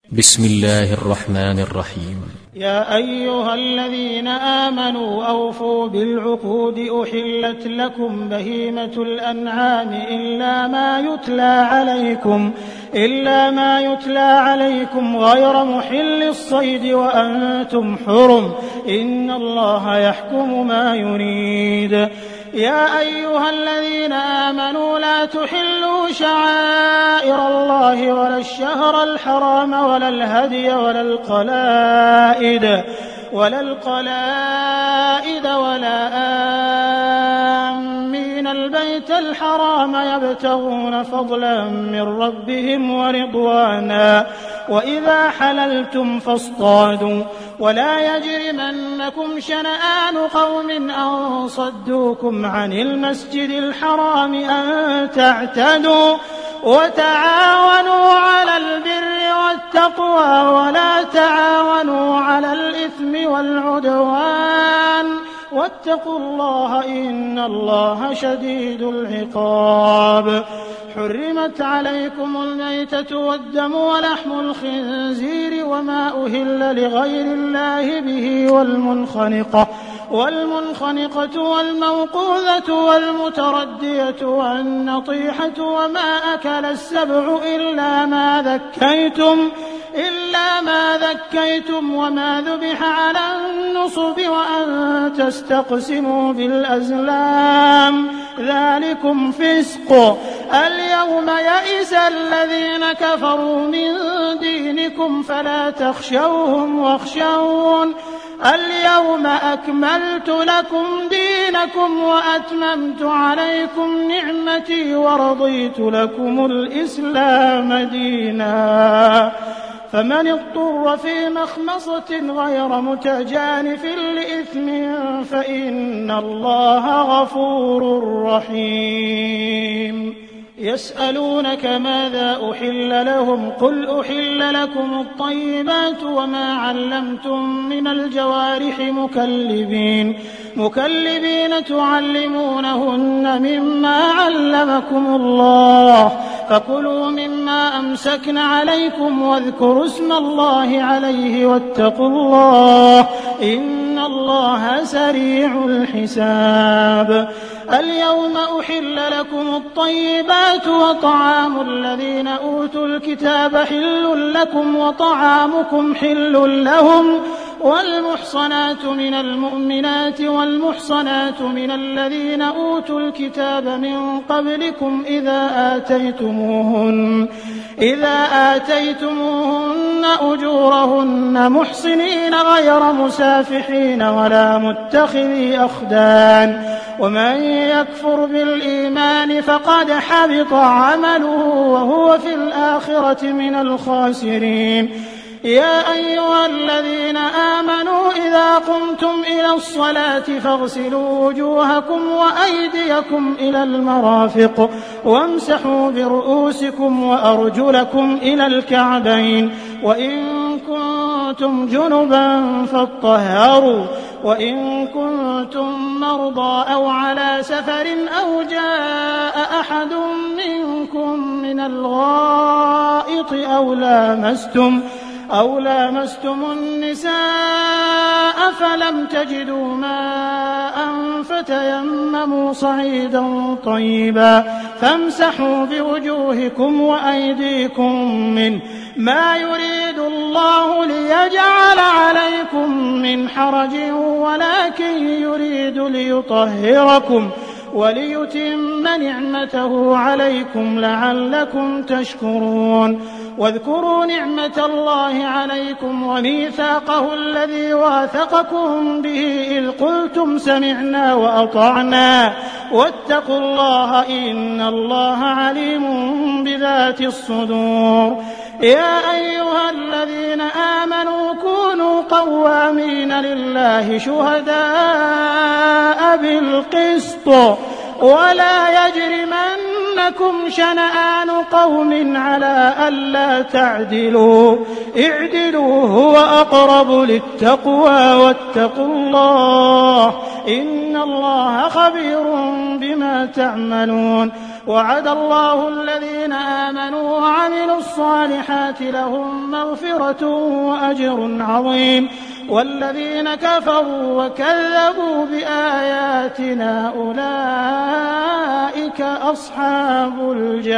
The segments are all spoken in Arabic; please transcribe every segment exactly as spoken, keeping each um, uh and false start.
بسم الله الرحمن الرحيم. يا أيها الذين آمنوا أوفوا بالعقود أحلت لكم بهيمة الأنعام إلا ما يتلى عليكم إلا ما يتلى عليكم غير محل الصيد وأنتم حرم إن الله يحكم ما يريد. يا أيها الذين آمنوا لا تحلوا شعائر الله ولا الشهر الحرام ولا الهدي ولا القلائد ولا القلائد ولا آمين البيت الحرام يبتغون فضلا من ربهم ورضوانا وإذا حللتم فاصطادوا ولا يجرمنكم شنآن قوم أن صدوكم عن المسجد الحرام أن تعتدوا وتعاونوا على البر والتقوى ولا تعاونوا على الإثم والعدوان واتقوا الله إن الله شديد العقاب. حرمت عليكم الميتة والدم ولحم الخنزير وما أهل لغير الله به والمنخنقة والمنخنقة والموقوذة والمتردية والنطيحة وما أكل السبع إلا ما ذكيتم إلا ما ذكيتم وما ذبح على النصب وأن تستقسموا بالأزلام ذلكم فسق. اليوم يئس الذين كفروا من دينكم فلا تخشوهم واخشون اليوم أكملت لكم دينكم وأتممت عليكم نعمتي ورضيت لكم الإسلام دينا. فمن اضطر في مخمصة غير متجانف لإثم فإن الله غفور رحيم. يسألونك ماذا أحل لهم قل أحل لكم الطيبات وما علمتم من الجوارح مكلبين مكلبين تعلمونهن مما علمكم الله فكلوا مما أمسكن عليكم واذكروا اسم الله عليه واتقوا الله إن الله سريع الحساب. اليوم أحل لكم الطيبات وطعام الذين أوتوا الكتاب حل لكم وطعامكم حل لهم والمحصنات من المؤمنات والمحصنات من الذين أوتوا الكتاب من قبلكم إذا آتيتموهن إذا آتيتموهن أجورهن محصنين غير مسافحين ولا متخذي أخدان ومن يكفر بالإيمان فقد حبط عمله وهو في الآخرة من الخاسرين. يا أيها الذين آمنوا إذا قمتم إلى الصلاة فاغسلوا وجوهكم وأيديكم إلى المرافق وامسحوا برؤوسكم وأرجلكم إلى الكعبين وإن كنتم جنبا فاطهروا وإن كنتم مرضى أو على سفر أو جاء أحد منكم من الغائط أو لامستم أو لامستم النساء فلم تجدوا ماء فتيمموا صعيدا طيبا فامسحوا بوجوهكم وأيديكم منه ما يريد الله ليجعل عليكم من حرج ولكن يريد ليطهركم وليتم نعمته عليكم لعلكم تشكرون. واذكروا نعمة الله عليكم وميثاقه الذي واثقكم به إذ قلتم سمعنا وأطعنا واتقوا الله إن الله عليم بذات الصدور. يا أيها الذين آمنوا كونوا قوامين لله شهداء بالقسط ولا يجرمنكم شنآن قوم على ألا تعدلوا اعدلوا هو أقرب للتقوى واتقوا الله إن الله خبير بما تعملون. وعد الله الذين آمنوا وعملوا الصالحات لهم مغفرة وأجر عظيم والذين كفروا وكذبوا بآياتنا أولئك أصحاب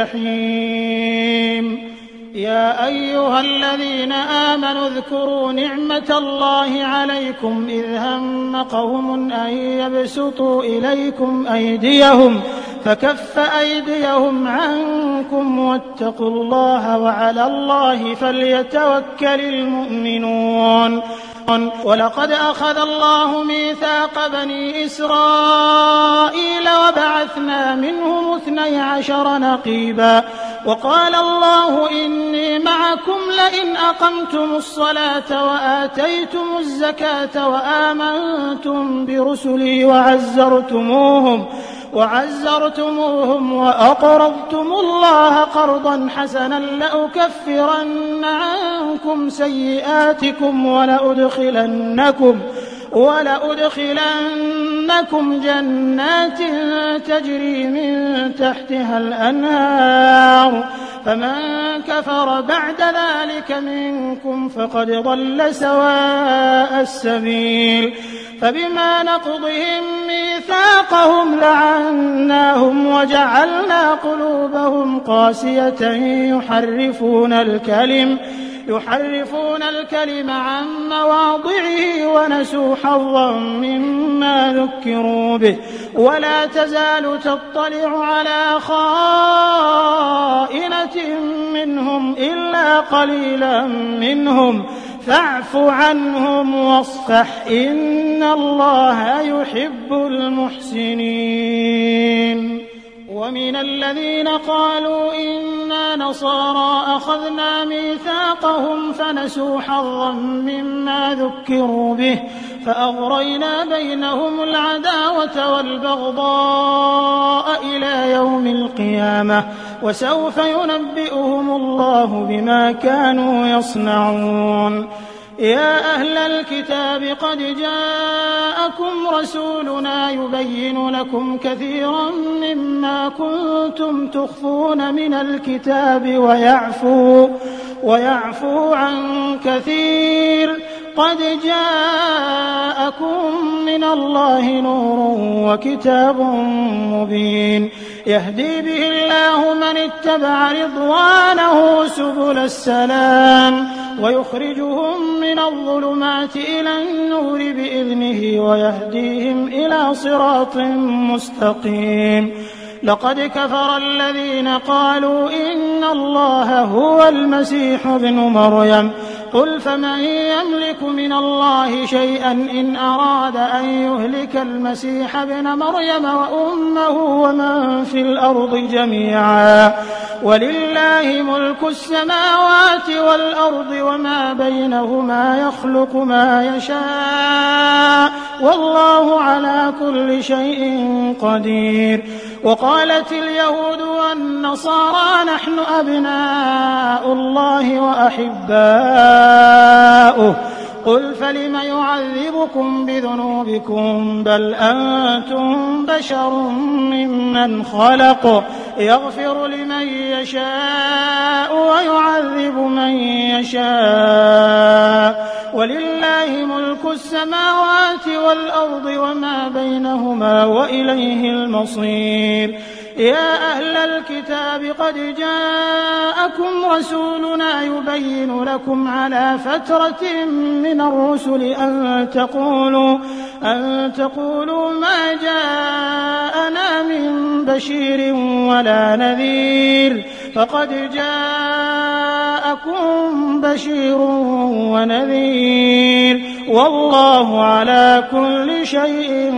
الجحيم. يا أيها الذين آمنوا اذكروا نعمة الله عليكم إذ هم قوم أن يبسطوا إليكم أيديهم فكف أيديهم عنكم واتقوا الله وعلى الله فليتوكل المؤمنون. ولقد أخذ الله ميثاق بني إسرائيل وبعثنا منهم اثني عشر نقيبا وقال الله إني معكم لئن أقمتم الصلاة وآتيتم الزكاة وآمنتم برسلي وعزرتموهم وعزرتموهم وأقرضتم الله قرضا حسنا لأكفرن عنكم سيئاتكم ولأدخلنكم ولأدخلنكم جنات تجري من تحتها الأنهار فمن كفر بعد ذلك منكم فقد ضل سواء السبيل. فبما نقضهم ميثاقهم لعناهم وجعلنا قلوبهم قاسية يحرفون الكلم يحرفون الكلم عن مواضعه ونسوا حظا مما ذكروا به ولا تزال تطلع على خائنة منهم إلا قليلا منهم فاعف عنهم واصفح إن الله يحب المحسنين. ومن الذين قالوا إنا نصارى أخذنا ميثاقهم فنسوا حظا مما ذكروا به فأغرينا بينهم العداوة والبغضاء إلى يوم القيامة وسوف ينبئهم الله بما كانوا يصنعون. يا أهل الكتاب قد جاءكم رسولنا يبين لكم كثيرا مما كنتم تخفون من الكتاب ويعفو, ويعفو عن كثير قد جاءكم من الله نور وكتاب مبين يهدي به الله من اتبع رضوانه سبل السلام ويخرجهم من الظلمات إلى النور بإذنه ويهديهم إلى صراط مستقيم. لقد كفر الذين قالوا إن الله هو المسيح ابن مريم قل فمن يملك من الله شيئا إن أراد أن يهلك المسيح ابن مريم وأمه ومن في الأرض جميعا ولله ملك السماوات والأرض وما بينهما يخلق ما يشاء والله على كل شيء قدير. وقالت اليهود والنصارى نحن أبناء الله وأحباؤه قل فلم يعذبكم بذنوبكم بل أنتم بشر ممن خلق يغفر لمن يشاء ويعذب من يشاء ولله ملك السماوات والأرض وما بينهما وإليه المصير. يا أهل الكتاب قد جاءكم رسولنا يبين لكم على فترة من الرسل أن تقولوا, أن تقولوا ما جاءنا من بشير ولا نذير فقد جاءكم بشير ونذير والله على كل شيء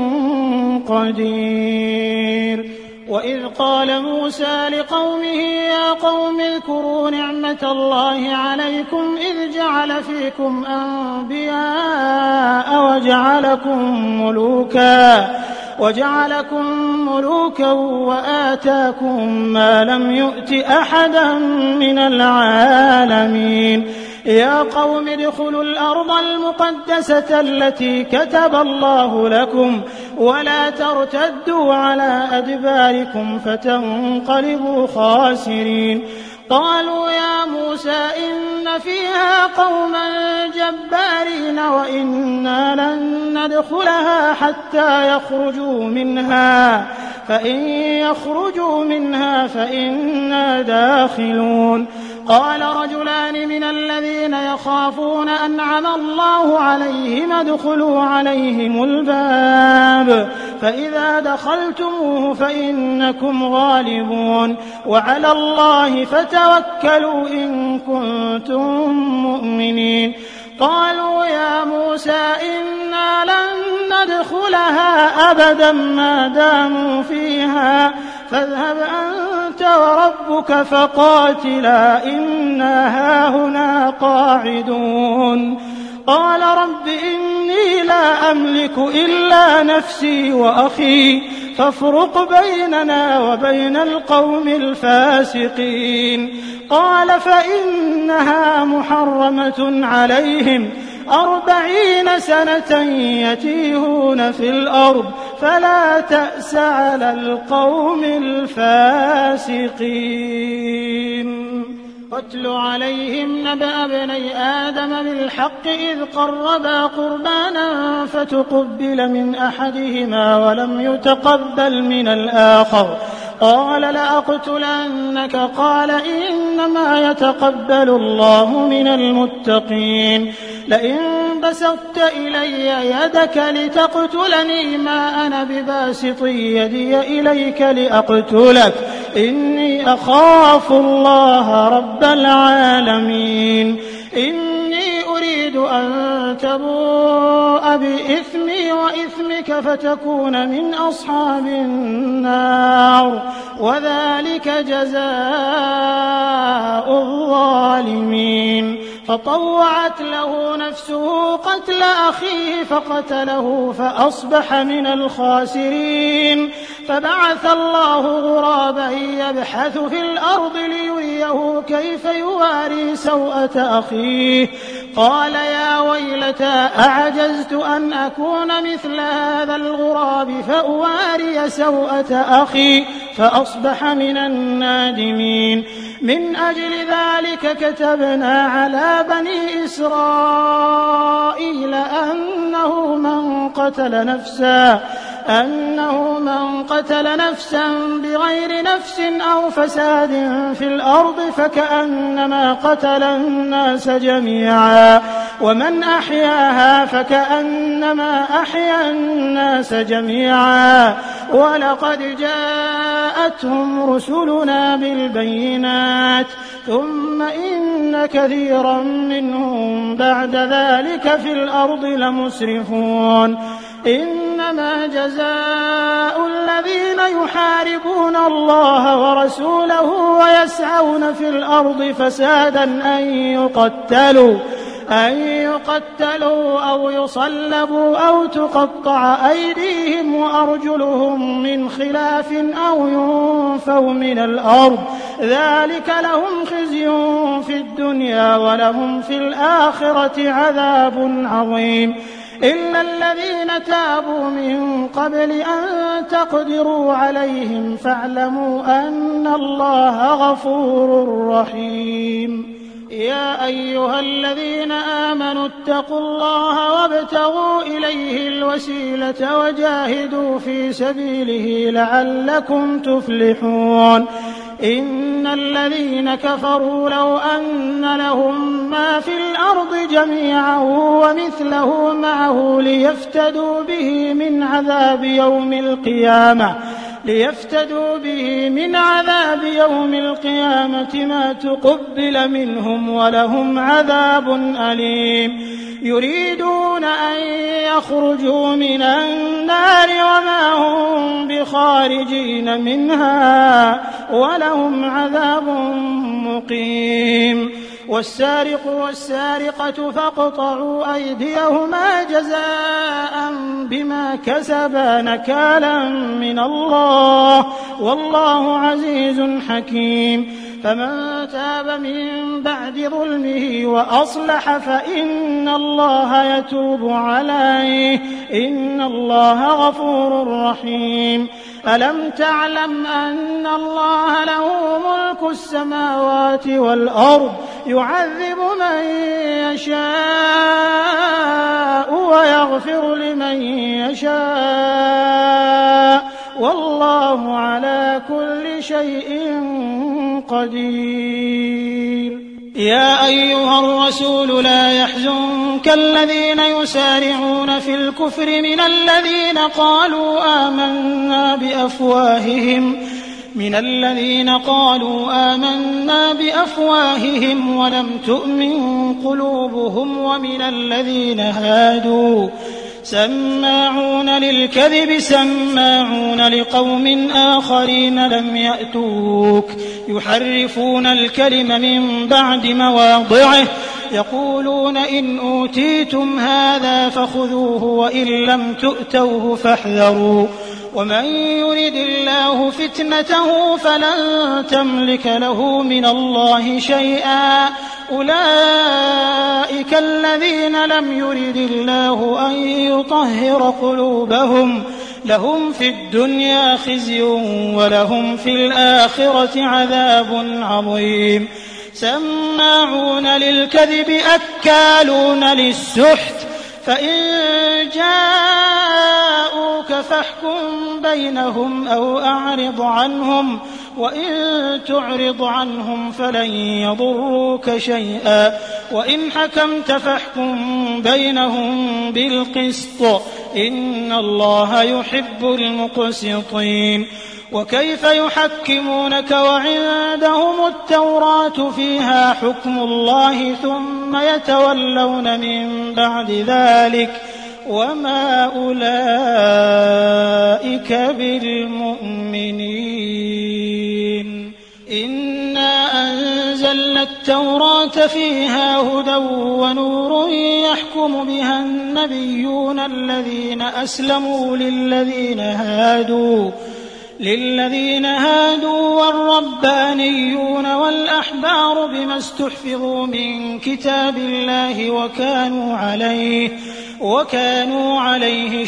قدير. وإذ قال موسى لقومه يا قوم اذكروا نعمة الله عليكم إذ جعل فيكم أنبياء وجعلكم ملوكا وجعلكم ملوكا وآتاكم ما لم يؤت أحدا من العالمين يا قوم ادخلوا الأرض المقدسة التي كتب الله لكم ولا ترتدوا على أدباركم فتنقلبوا خاسرين قالوا يا موسى إن فيها قوما جبارين وإنا لن ندخلها حتى يخرجوا منها فإن يخرجوا منها فإنا داخلون قال رجلان من الذين يخافون أنعم الله عليهم ادخلوا عليهم الباب فإذا دخلتموه فإنكم غالبون وعلى الله فتوكلوا إن كنتم مؤمنين قالوا يا موسى إنا لن ندخلها أبدا ما داموا فيها فاذهب أنت وربك فقاتلا إنا هاهنا قاعدون قال رب إني لا أملك إلا نفسي وأخي فافرق بيننا وبين القوم الفاسقين قال فإنها محرمة عليهم أربعين سنة يتيهون في الأرض فلا تأس على القوم الفاسقين واتل عليهم نبأ ابني آدم بالحق إذ قربا قربانا فتقبل من أحدهما ولم يتقبل من الآخر قال لأقتلنك قال إنما يتقبل الله من المتقين لئن بسطت إلي يدك لتقتلني ما أنا بباسط يدي إليك لأقتلك إني أخاف الله رب العالمين إني أريد أن تبوء بإثمي وإثمك فتكون من أصحاب النار وذلك جزاء الظالمين فطوعت له نفسه قتل أخيه فقتله فأصبح من الخاسرين فبعث الله غرابا يبحث في الأرض ليريه كيف يواري سوءة أخيه قال يا ويلتى أعجزت أن أكون مثل هذا الغراب فأواري سوءة أخي فأصبح من النادمين من أجل ذلك كتبنا على بني إسرائيل أنه من قتل نفسا أنه من قتل نفسا بغير نفس أو فساد في الأرض فكأنما قتل الناس جميعا ومن أحياها فكأنما أحيا الناس جميعا ولقد جاءتهم رسلنا بالبينات ثم إن كثيرا منهم بعد ذلك في الأرض لمسرفون إنما جزاء الذين يحاربون الله ورسوله ويسعون في الأرض فسادا أن يقتلوا أن يقتلوا أو يصلبوا أو تقطع أيديهم وأرجلهم من خلاف أو ينفوا من الأرض ذلك لهم خزي في الدنيا ولهم في الآخرة عذاب عظيم إلا الذين تابوا من قبل أن تقدروا عليهم فاعلموا أن الله غفور رحيم يا أيها الذين آمنوا اتقوا الله وابتغوا إليه الوسيلة وجاهدوا في سبيله لعلكم تفلحون إن الذين كفروا لو أن لهم ما في الأرض جميعا ومثله معه ليفتدوا به من عذاب يوم القيامة ليفتدوا به من عذاب يوم القيامة ما تقبل منهم ولهم عذاب أليم يريدون أن يخرجوا من النار وما هم بخارجين منها ولهم عذاب مقيم والسارق والسارقة فاقطعوا أيديهما جزاء بما كسبا نكالا من الله والله عزيز حكيم فمن تاب من بعد ظلمه وأصلح فإن الله يتوب عليه إن الله غفور رحيم ألم تعلم أن الله له ملك السماوات والأرض يعذب من يشاء ويغفر لمن يشاء والله على كل شيء قدير يا أيها الرسول لا يحزنك الذين يسارعون في الكفر من الذين قالوا آمنا بأفواههم من الذين قالوا آمنا بأفواههم ولم تؤمن قلوبهم ومن الذين هادوا سماعون للكذب سماعون لقوم آخرين لم يأتوك يحرفون الكلم من بعد مواضعه يقولون إن أوتيتم هذا فخذوه وإن لم تؤتوه فاحذروا ومن يرد الله فتنته فلن تملك له من الله شيئا أولئك الذين لم يرد الله أن يطهر قلوبهم لهم في الدنيا خزي ولهم في الآخرة عذاب عظيم سماعون للكذب أكالون للسحت فإن جاءوك فاحكم بينهم أو أعرض عنهم وإن تعرض عنهم فلن يضروك شيئا وإن حكمت فاحكم بينهم بالقسط إن الله يحب المقسطين وكيف يحكمونك وعندهم التوراة فيها حكم الله ثم يتولون من بعد ذلك وما أولئك بالمؤمنين إنا أنزلنا التوراة فيها هدى ونور يحكم بها النبيون الذين أسلموا للذين هادوا للذين هادوا والربانيون والأحبار بما استحفظوا من كتاب الله وكانوا عليه وكانوا عليه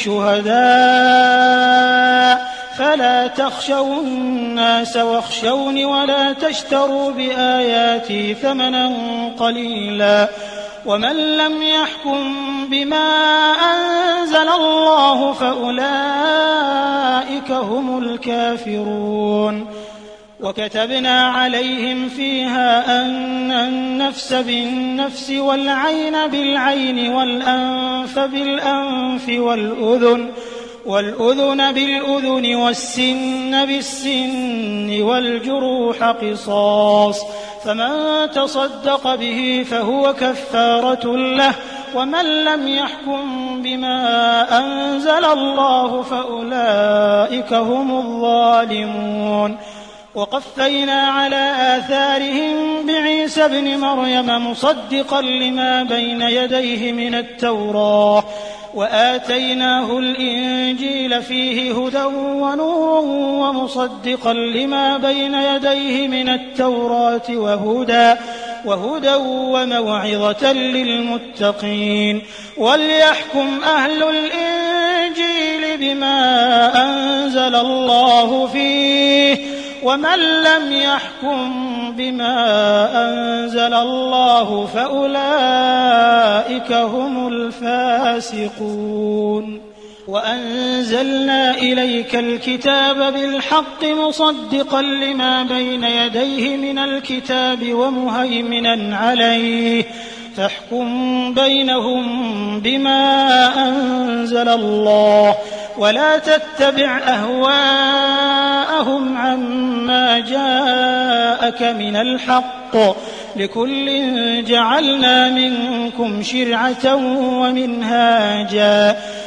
شهداء فلا تخشوا الناس واخشوني ولا تشتروا بآياتي ثمنا قليلا ومن لم يحكم بما أنزل الله فأولئك هم الكافرون وكتبنا عليهم فيها أن النفس بالنفس والعين بالعين والأنف بالأنف والأذن والأذن بالأذن والسن بالسن والجروح قصاص فمن تصدق به فهو كفارة له ومن لم يحكم بما أنزل الله فأولئك هم الظالمون وقفينا على آثارهم بعيسى ابن مريم مصدقا لما بين يديه من التوراة وآتيناه الإنجيل فيه هدى ونور ومصدقا لما بين يديه من التوراة وهدى وهدى وموعظة للمتقين وليحكم أهل الإنجيل بما أنزل الله فيه ومن لم يحكم بما أنزل الله فأولئك هم الفاسقون وأنزلنا إليك الكتاب بالحق مصدقا لما بين يديه من الكتاب ومهيمنا عليه فاحكم بينهم بما أنزل الله ولا تتبع أهواءهم عما جاءك من الحق لكل جعلنا منكم شرعة ومنهاجا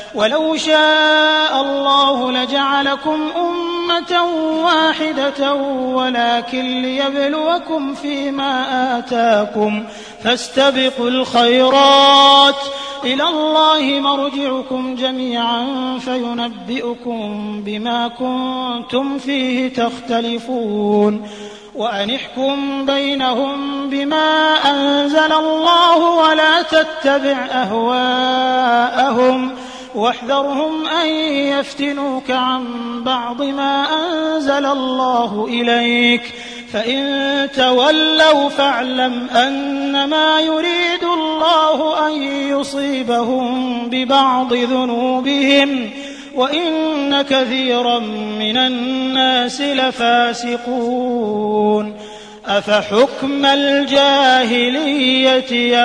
ولو شاء الله لجعلكم أمة واحدة ولكن ليبلوكم فيما آتاكم فاستبقوا الخيرات إلى الله مرجعكم جميعا فينبئكم بما كنتم فيه تختلفون وأن احكم بينهم بما أنزل الله ولا تتبع أهواءهم واحذرهم أن يفتنوك عن بعض ما أنزل الله إليك فإن تولوا فاعلم أنما يريد الله أن يصيبهم ببعض ذنوبهم وإن كثيرا من الناس لفاسقون أفحكم الجاهلية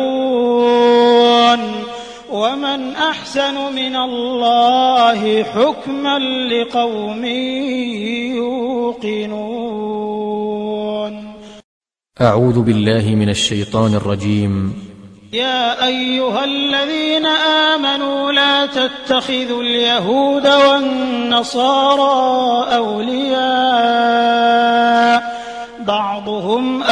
يبغون ومن أحسن من الله حكما لقوم يوقنون. أعوذ بالله من الشيطان الرجيم. يا أيها الذين آمنوا لا تتخذوا اليهود والنصارى أولياء بعضهم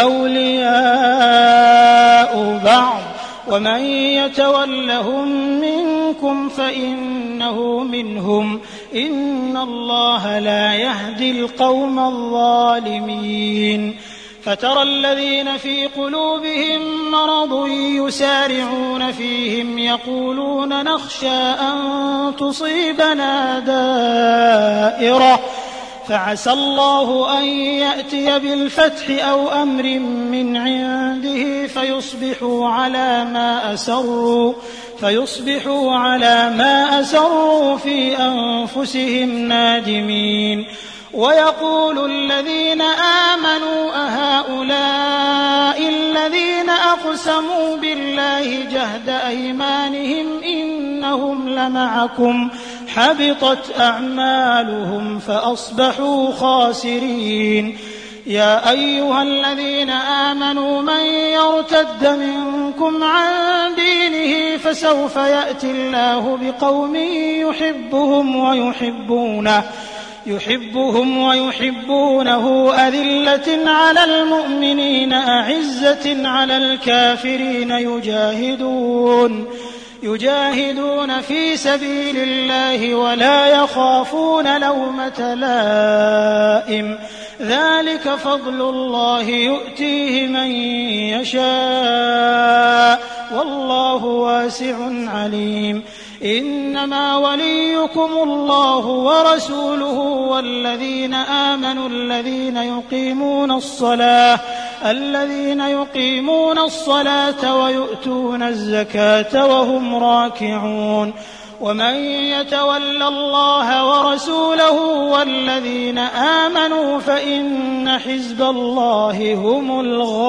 أولياء بعض ومن يتولهم منكم فإنه منهم إن الله لا يهدي القوم الظالمين. فترى الذين في قلوبهم مرض يسارعون فيهم يقولون نخشى أن تصيبنا دائرة فعسى الله أن يأتي بالفتح أو أمر من عنده فيصبحوا على ما أسروا فيصبحوا على ما أسروا في أنفسهم نادمين. ويقول الذين آمنوا أهؤلاء الذين أقسموا بالله جهد أيمانهم إنهم لمعكم حبطت أعمالهم فأصبحوا خاسرين. يا أيها الذين آمنوا من يرتد منكم عن دينه فسوف يأتي الله بقوم يحبهم ويحبونه يحبهم ويحبونه أذلة على المؤمنين أعزة على الكافرين يجاهدون يجاهدون في سبيل الله ولا يخافون لومة لائم ذلك فضل الله يؤتيه من يشاء والله واسع عليم. إنما وليكم الله ورسوله والذين آمنوا الذين يقيمون الصلاة الذين يقيمون الصلاة ويؤتون الزكاة وهم راكعون. ومن يتول الله ورسوله والذين آمنوا فإن حزب الله هم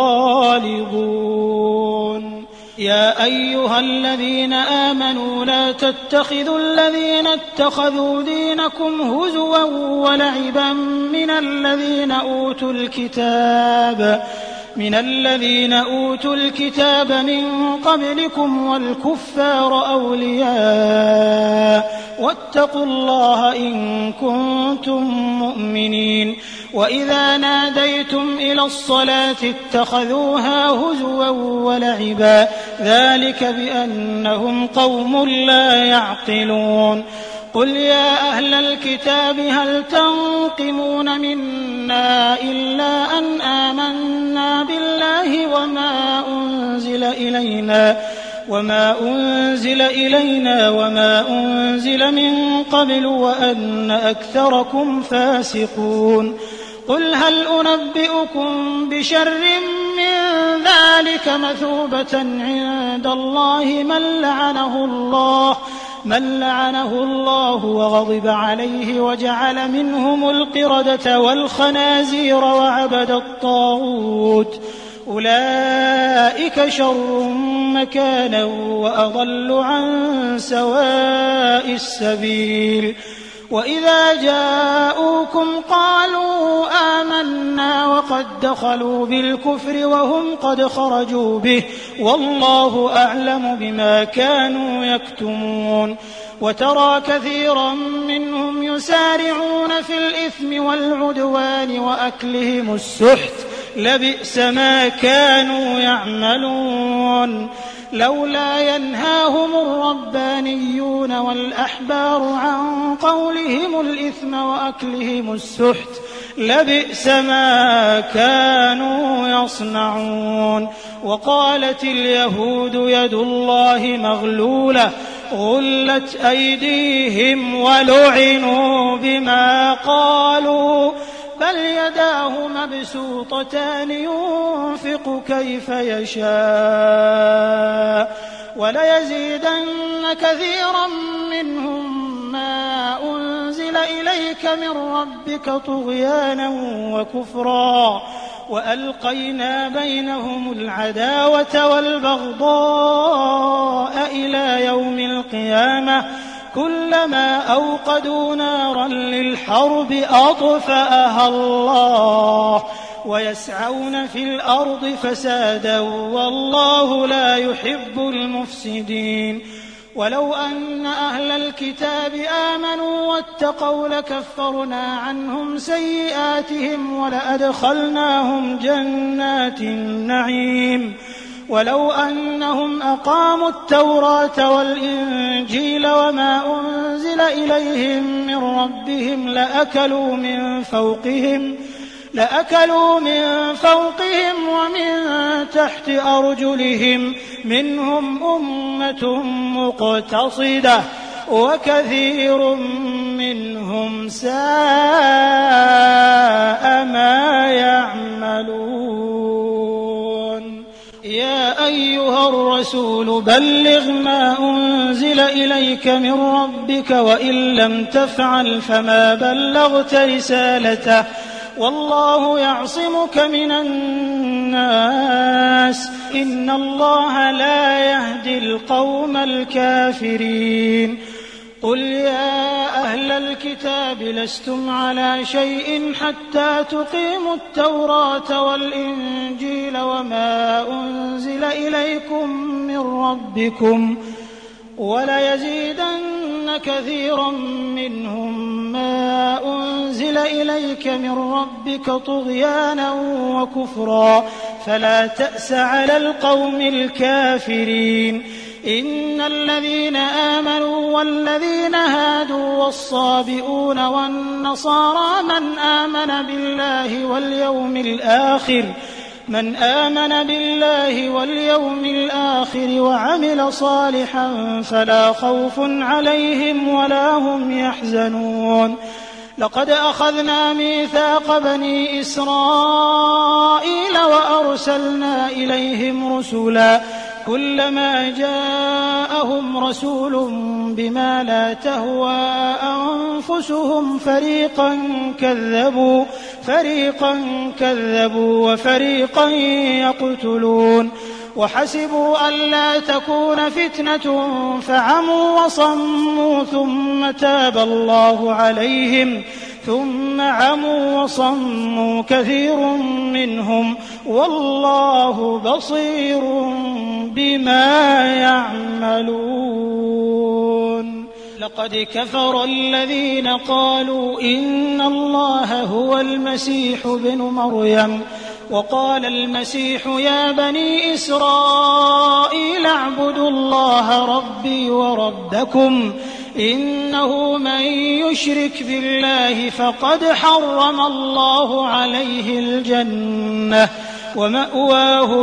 الغالبون. يا أيها الذين آمنوا لا تتخذوا الذين اتخذوا دينكم هزوا ولعبا من الذين أوتوا الكتاب من الذين أوتوا الكتاب من قبلكم والكفار أولياء واتقوا الله إن كنتم مؤمنين. وإذا ناديتم إلى الصلاة اتخذوها هزوا ولعبا ذلك بأنهم قوم لا يعقلون. قل يا أهل الكتاب هل تنقمون منا إلا أن آمنا بالله وما أنزل إلينا وما أنزل إلينا وما أنزل من قبل وأن أكثركم فاسقون. قل هل أنبئكم بشر من ذلك مثوبة عند الله من لعنه الله من لعنه الله وغضب عليه وجعل منهم القردة والخنازير وعبد الطاغوت أولئك شر مكانا وأضل عن سواء السبيل. وإذا جاءوكم قالوا آمنا وقد دخلوا بالكفر وهم قد خرجوا به والله أعلم بما كانوا يكتمون. وترى كثيرا منهم يسارعون في الإثم والعدوان وأكلهم السحت لبئس ما كانوا يعملون لولا ينهاهم الربانيون والأحبار عن قولهم الإثم وأكلهم السحت لبئس ما كانوا يصنعون. وقالت اليهود يد الله مغلولة غلت أيديهم ولعنوا بما قالوا بل يداه مبسوطتان ينفق كيف يشاء وليزيدن كثيرا منهم ما أنزل إليك من ربك طغيانا وكفرا وألقينا بينهم العداوة والبغضاء إلى يوم القيامة كلما أوقدوا نارا للحرب أطفأها الله ويسعون في الأرض فسادا والله لا يحب المفسدين. ولو أن أهل الكتاب آمنوا واتقوا لكفرنا عنهم سيئاتهم ولأدخلناهم جنات النعيم ولو أنهم أقاموا التوراة والإنجيل وما أنزل إليهم من ربهم لأكلوا من فوقهم لأكلوا من فوقهم ومن تحت أرجلهم منهم أمة مقتصدة وكثير منهم ساء ما يعملون. يا أيها الرسول بلغ ما أنزل إليك من ربك وإن لم تفعل فما بلغت رسالته والله يعصمك من الناس إن الله لا يهدي القوم الكافرين. قل يا أهل الكتاب لستم على شيء حتى تقيموا التوراة والإنجيل وما أنزل إليكم من ربكم وليزيدن كثيرا منهم ما أنزل إليك من ربك طغيانا وكفرا فلا تأس على القوم الكافرين. إن الذين آمنوا والذين هادوا والصابئون والنصارى من آمن بالله واليوم الآخر من آمن بالله واليوم الآخر وعمل صالحا فلا خوف عليهم ولا هم يحزنون. لقد أخذنا ميثاق بني إسرائيل وأرسلنا إليهم رسلا كلما جاءهم رسول بما لا تهوى أنفسهم فريقا كذبوا فريقا كذبوا وفريقا يقتلون وحسبوا ألا تكون فتنة فعموا وصموا ثم تاب الله عليهم ثم عموا وصموا كثير منهم والله بصير بما يعملون. لقد كفر الذين قالوا إن الله هو المسيح ابن مريم وقال المسيح يا بني إسرائيل اعبدوا الله ربي وربكم إنه من يشرك بالله فقد حرم الله عليه الجنة ومأواه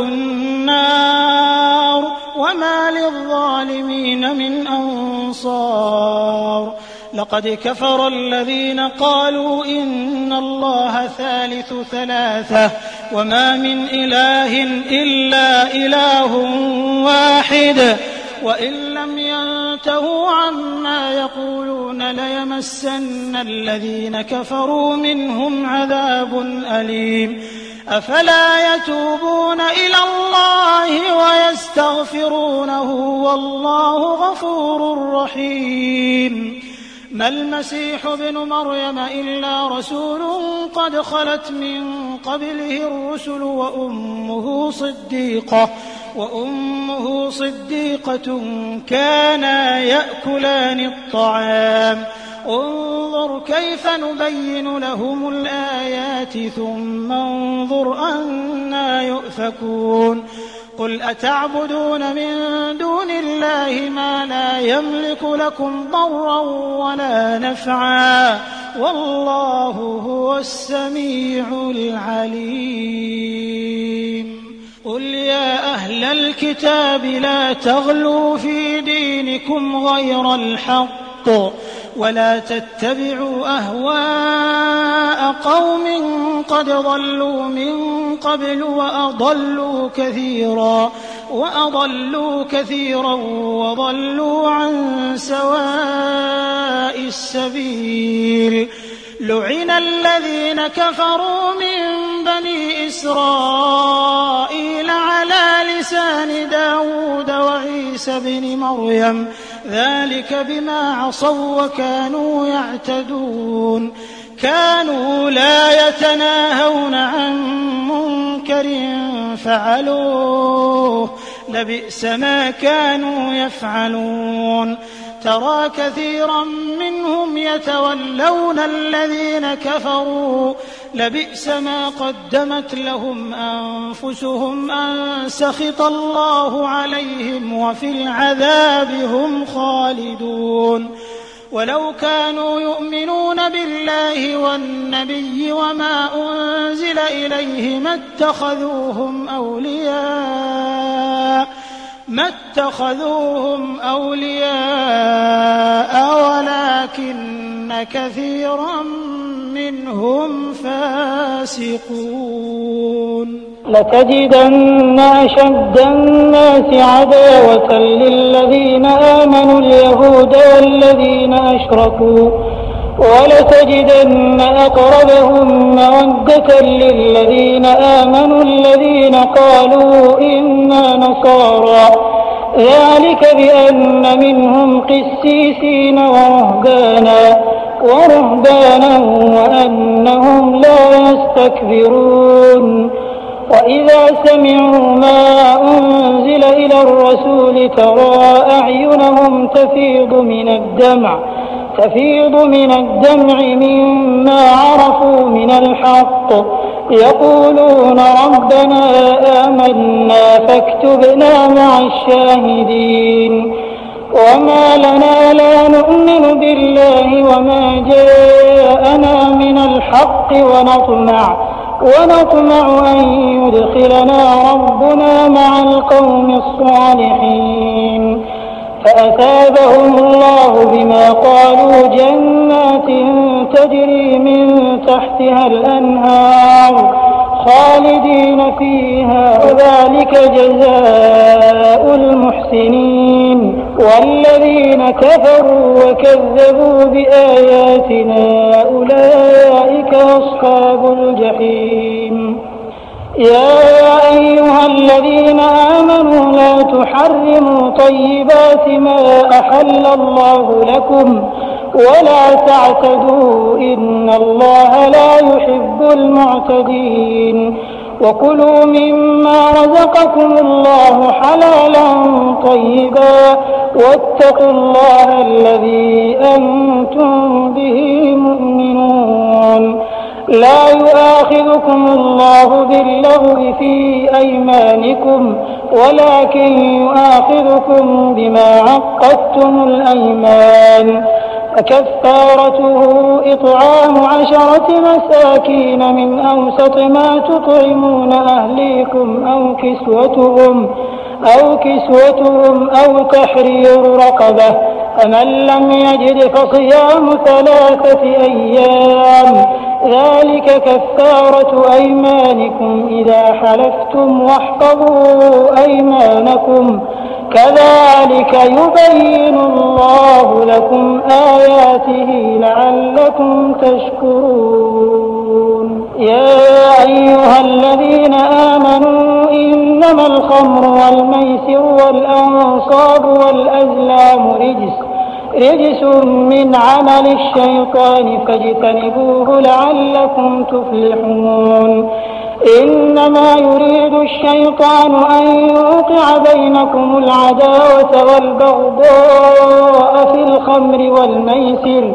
النار وما للظالمين من أنصار. لقد كفر الذين قالوا إن الله ثالث ثلاثة وما من إله إلا إله واحد وإن لم ينتهوا عما يقولون ليمسن الذين كفروا منهم عذاب أليم. أفلا يتوبون إلى الله ويستغفرونه والله غفور رحيم. ما المسيح ابن مريم إلا رسول قد خلت من قبله الرسل وأمه صديقة وأمه صديقة كانا يأكلان الطعام انظر كيف نبين لهم الآيات ثم انظر أنى يؤفكون قل أتعبدون من دون الله ما لا يملك لكم ضرا ولا نفعا والله هو السميع العليم قل يا أهل الكتاب لا تغلوا في دينكم غير الحق ولا تتبعوا أهواء قوم قد ضلوا من قبل وأضلوا كثيرا وأضلوا كثيرا وضلوا عن سواء السبيل لعن الذين كفروا من بني إسرائيل على لسان داود وعيسى بن مريم ذلك بما عصوا وكانوا يعتدون كانوا لا يتناهون عن منكر فعلوه لبئس ما كانوا يفعلون ترى كثيرا منهم يتولون الذين كفروا لبئس ما قدمت لهم أنفسهم أن سخط الله عليهم وفي العذاب هم خالدون ولو كانوا يؤمنون بالله والنبي وما أنزل إليه ما اتخذوهم أولياء ما اتخذوهم أولياء ولكن كثيرا منهم فاسقون لتجدن أشد الناس عداوة للذين آمنوا اليهود والذين أشركوا ولتجدن أقربهم مودة للذين آمنوا الذين قالوا إنا نصارى ذلك بأن منهم قسيسين ورهبانا ورهبانا وأنهم لا يستكبرون وإذا سمعوا ما أنزل إلى الرسول ترى أعينهم تفيض من الدمع تفيض من الدمع مما عرفوا من الحق يقولون ربنا آمنا فاكتبنا مع الشاهدين وما لنا لا نؤمن بالله وما جاءنا من الحق ونطمع ونطمع أن يدخلنا ربنا مع القوم الصالحين فأثابهم الله بما قالوا جنات تجري من تحتها الأنهار خالدين فيها وذلك جزاء المحسنين والذين كفروا وكذبوا بآياتنا أولئك أصحاب الجحيم يا أيها الذين آمنوا لا تحرموا طيبات ما أحل الله لكم ولا تعتدوا إن الله لا يحب المعتدين وكلوا مما رزقكم الله حلالا طيبا واتقوا الله الذي أنتم به مؤمنون لا يؤاخذكم الله باللغو في أيمانكم ولكن يؤاخذكم بما عقدتم الأيمان فكفارته إطعام عشرة مساكين من أوسط ما تطعمون أهليكم أو كسوتهم أو كسوتهم أو تحرير رقبة فمن لم يجد فصيام ثلاثة أيام ذلك كفارة أيمانكم إذا حلفتم واحفظوا أيمانكم كذلك يبين الله لكم آياته لعلكم تشكرون يا أيها الذين آمنوا إنما الخمر والميسر والأنصاب والأزلام رجس رجس من عمل الشيطان فاجتنبوه لعلكم تفلحون إنما يريد الشيطان أن يوقع بينكم العداوة والبغضاء في الخمر والميسر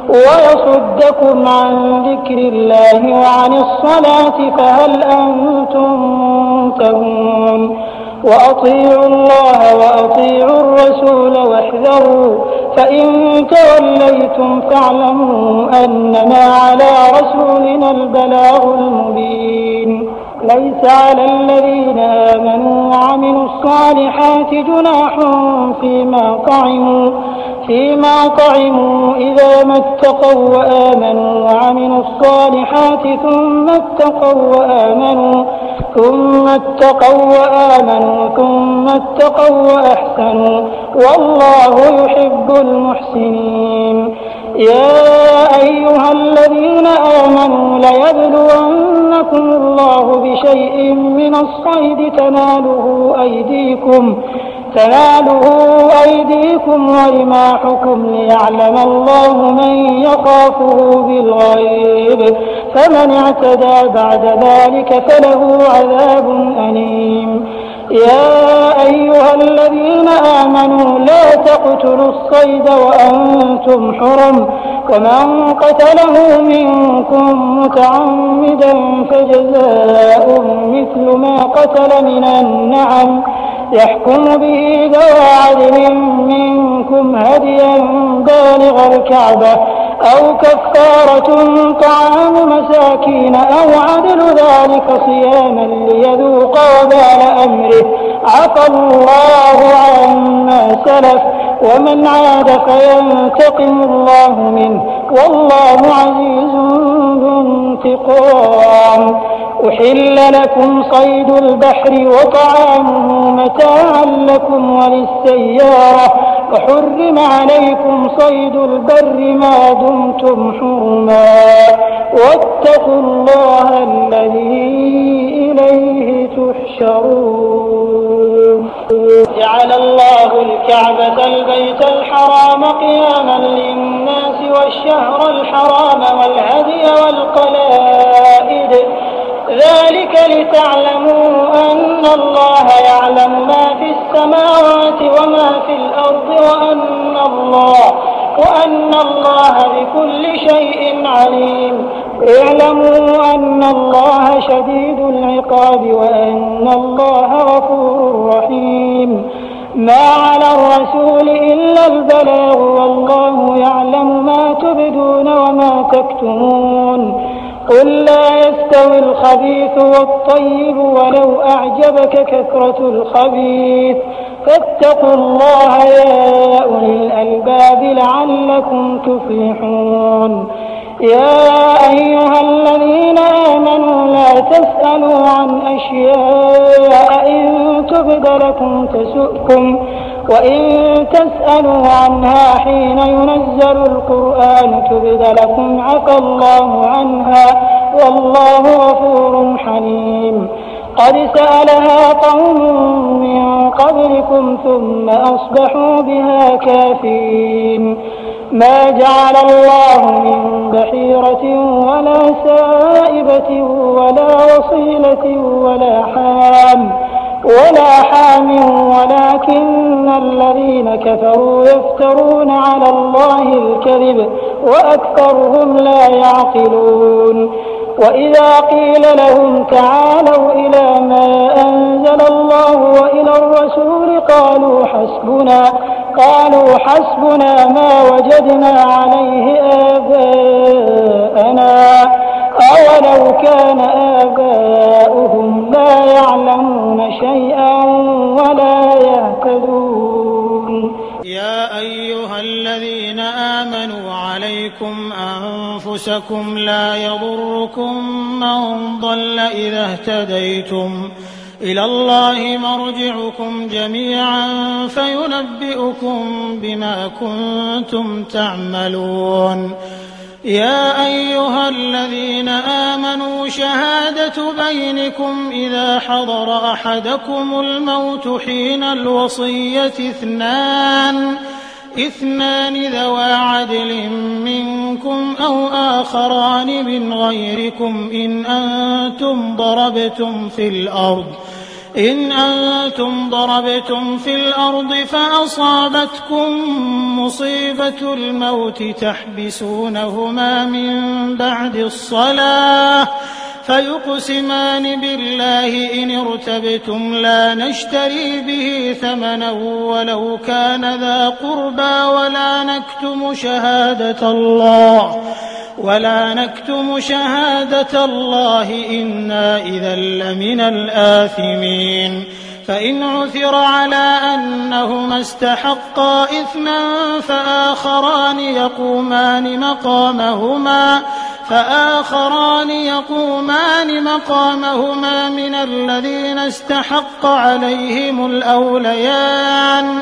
ويصدكم عن ذكر الله وعن الصلاة فهل أنتم منتهون وأطيعوا الله وأطيعوا الرسول واحذروا فإن توليتم فاعلموا أنما على رسولنا البلاغ المبين ليس على الذين آمنوا وعملوا الصالحات جناح فيما طعموا فيما طعموا إذا ما اتقوا وآمنوا وعملوا الصالحات ثم اتقوا وآمنوا ثم اتقوا وآمنوا ثم اتقوا وأحسنوا والله يحب المحسنين. يا أيها الذين آمنوا ليبلونكم الله بشيء من الصيد تناله أيديكم تناله أيديكم ورماحكم ليعلم الله من يخافه بالغيب فمن اعتدى بعد ذلك فله عذاب أليم. يا أيها الذين آمنوا لا تقتلوا الصيد وأنتم حرم ومن قتله منكم متعمدا فجزاء مثل ما قتل من النعم يحكم به ذوى عدل منكم هديا بالغ الكعبة أو كفارة طعام مساكين أو عدل ذلك صياما ليذوق وبال أمره عفى الله عما سلف ومن عاد فينتقم الله منه والله عزيز ذو انتقام. أحل لكم صيد البحر وطعامه متاعا لكم وللسيارة وحرم عليكم صيد البر ما دمتم حرما واتقوا الله الذي إليه تحشرون. جعل الله الكعبة البيت الحرام قياما للناس والشهر الحرام والهدي والقلائد ذلك لتعلموا أن الله يعلم ما في السماوات وما في الأرض وأن الله وأن الله بكل شيء عليم. اعلموا أن الله شديد العقاب وأن الله غفور رحيم. ما على الرسول إلا البلاغ والله يعلم ما تبدون وما تكتمون. قل لا يستوي الخبيث والطيب ولو أعجبك كثرة الخبيث فاتقوا الله يا أولي الألباب لعلكم تفلحون. يا أيها الذين آمنوا لا تسألوا عن أشياء إن تبد لكم تسؤكم وإن تسألوا عنها حين ينزل القرآن تبد لكم عفى الله عنها والله غفور حليم. قد سألها قوم من قبلكم ثم أصبحوا بها كافرين. ما جعل الله من بحيرة ولا سائبة ولا وصيلة ولا حام ولا حام ولكن الذين كفروا يفترون على الله الكذب وأكثرهم لا يعقلون. وإذا قيل لهم تعالوا إلى ما أنزل الله وإلى الرسول قالوا حسبنا قالوا حسبنا ما وجدنا عليه آباءنا أولو كان آباؤهم لا يعلمون شيئا ولا يهتدون. يا أيها الذين آمنوا عليكم أنفسكم لا يضركم من ضل إذا اهتديتم إلى الله مرجعكم جميعا فينبئكم بما كنتم تعملون. يا أيها الذين آمنوا شهادة بينكم إذا حضر أحدكم الموت حين الوصية اثنان اثنان ذوا عدل منكم أو آخران من غيركم إن أنتم ضربتم في الأرض إن أنتم ضربتم في الأرض فأصابتكم مصيبة الموت تحبسونهما من بعد الصلاة فيقسمان بالله إن ارتبتم لا نشتري به ثمنا ولو كان ذا قربى ولا نكتم شهادة الله ولا نكتم شهادة الله إنا إذا لمن الآثمين فإن عثر على أنهما استحقا إثما فآخران يقومان مقامهما فآخران يقومان مقامهما من الذين استحق عليهم الأوليان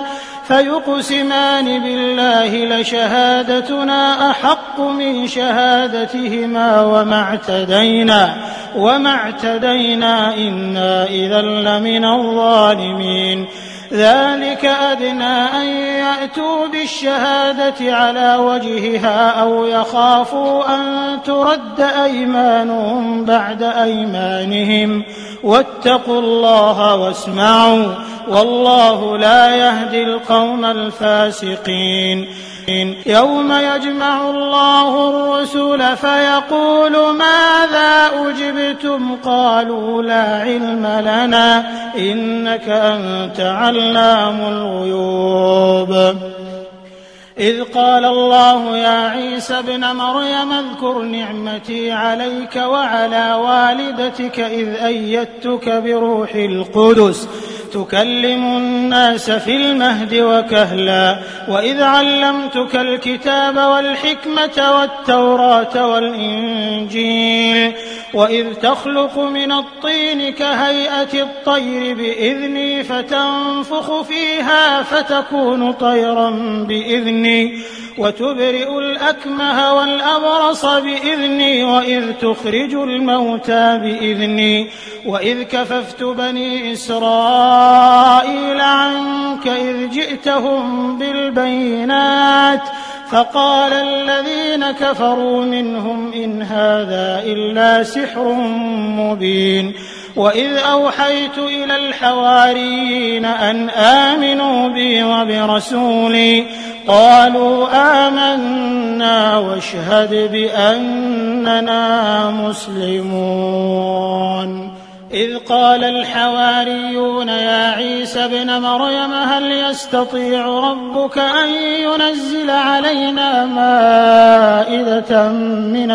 فيقسمان بالله لشهادتنا أحق من شهادتهما وما اعتدينا وما اعتدينا إنا إذا لمن الظالمين ذلك أدنى أن يأتوا بالشهادة على وجهها أو يخافوا أن ترد أيمانهم بعد أيمانهم واتقوا الله واسمعوا والله لا يهدي القوم الفاسقين يوم يجمع الله الرسل فيقول ماذا أجبتم قالوا لا علم لنا إنك أنت علام الغيوب إذ قال الله يا عيسى ابن مريم اذكر نعمتي عليك وعلى والدتك إذ أيدتك بروح القدس تكلم الناس في المهد وكهلا وإذ علمتك الكتاب والحكمة والتوراة والإنجيل وإذ تخلق من الطين كهيئة الطير بإذني فتنفخ فيها فتكون طيرا بإذني وتبرئ الأكمه والأبرص بإذني وإذ تخرج الموتى بإذني وإذ كففت بني إسرائيل عنك إذ جئتهم بالبينات فقال الذين كفروا منهم إن هذا إلا سحر مبين وإذ أوحيت إلى الحواريين أن آمنوا بي وبرسولي قالوا آمنا واشهد بأننا مسلمون إذ قال الحواريون يا عيسى ابن مريم هل يستطيع ربك أن ينزل علينا مائدة من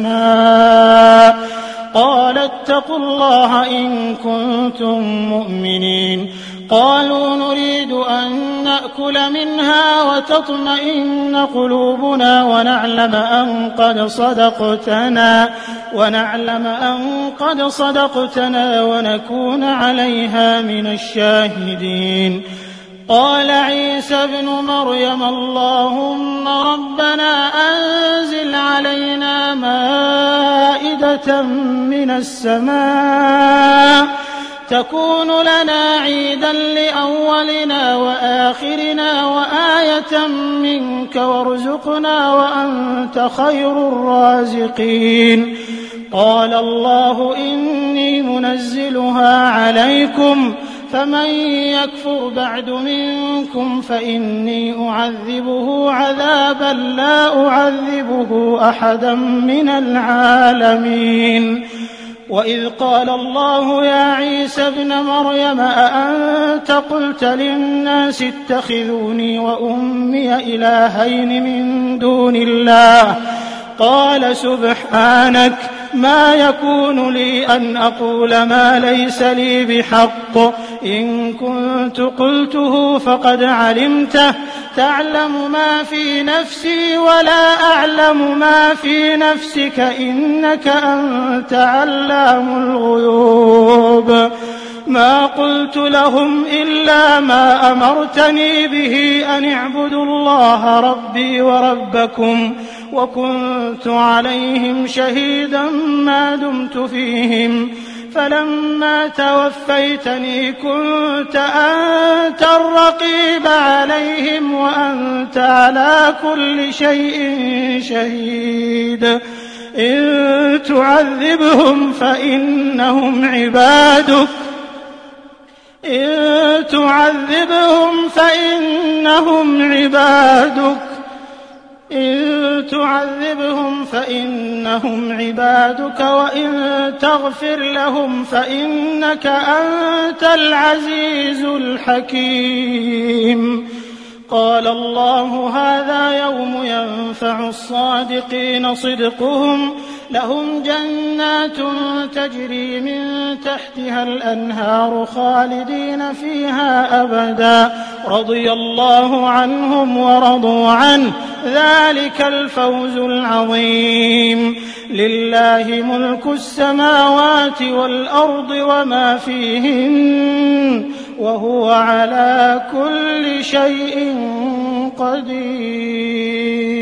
السماء قال اتقوا الله إن كنتم مؤمنين قالوا نريد أن نأكل منها وتطمئن قلوبنا ونعلم أن قد صدقتنا ونعلم أن قد صدقتنا ونكون عليها من الشاهدين قال عيسى ابن مريم اللهم ربنا أنزل علينا مائدة من السماء تكون لنا عيدا لأولنا وآخرنا وآية منك وارزقنا وأنت خير الرازقين قال الله إني منزلها عليكم فمن يكفر بعد منكم فإني أعذبه عذابا لا أعذبه أحدا من العالمين وإذ قال الله يا عيسى ابن مريم أأنت قلت للناس اتخذوني وأمي إلهين من دون الله قال سبحانك ما يكون لي أن أقول ما ليس لي بحق إن كنت قلته فقد علمته تعلم ما في نفسي ولا أعلم ما في نفسك إنك أنت علام الغيوب ما قلت لهم إلا ما أمرتني به أن اعبدوا الله ربي وربكم وكنت عليهم شهيدا ما دمت فيهم فلما توفيتني كنت أنت الرقيب عليهم وأنت وأنت على كل شيء شهيد إن تعذبهم فإنهم عبادك إن تعذبهم فإنهم عبادك إن تعذبهم فإنهم عبادك وإن تغفر لهم فإنك أنت العزيز الحكيم. قال الله هذا يوم ينفع الصادقين صدقهم لهم جنات تجري من تحتها الأنهار خالدين فيها أبدا رضي الله عنهم ورضوا عنه ذلك الفوز العظيم. لله ملك السماوات والأرض وما فيهن وهو على كل شيء قدير.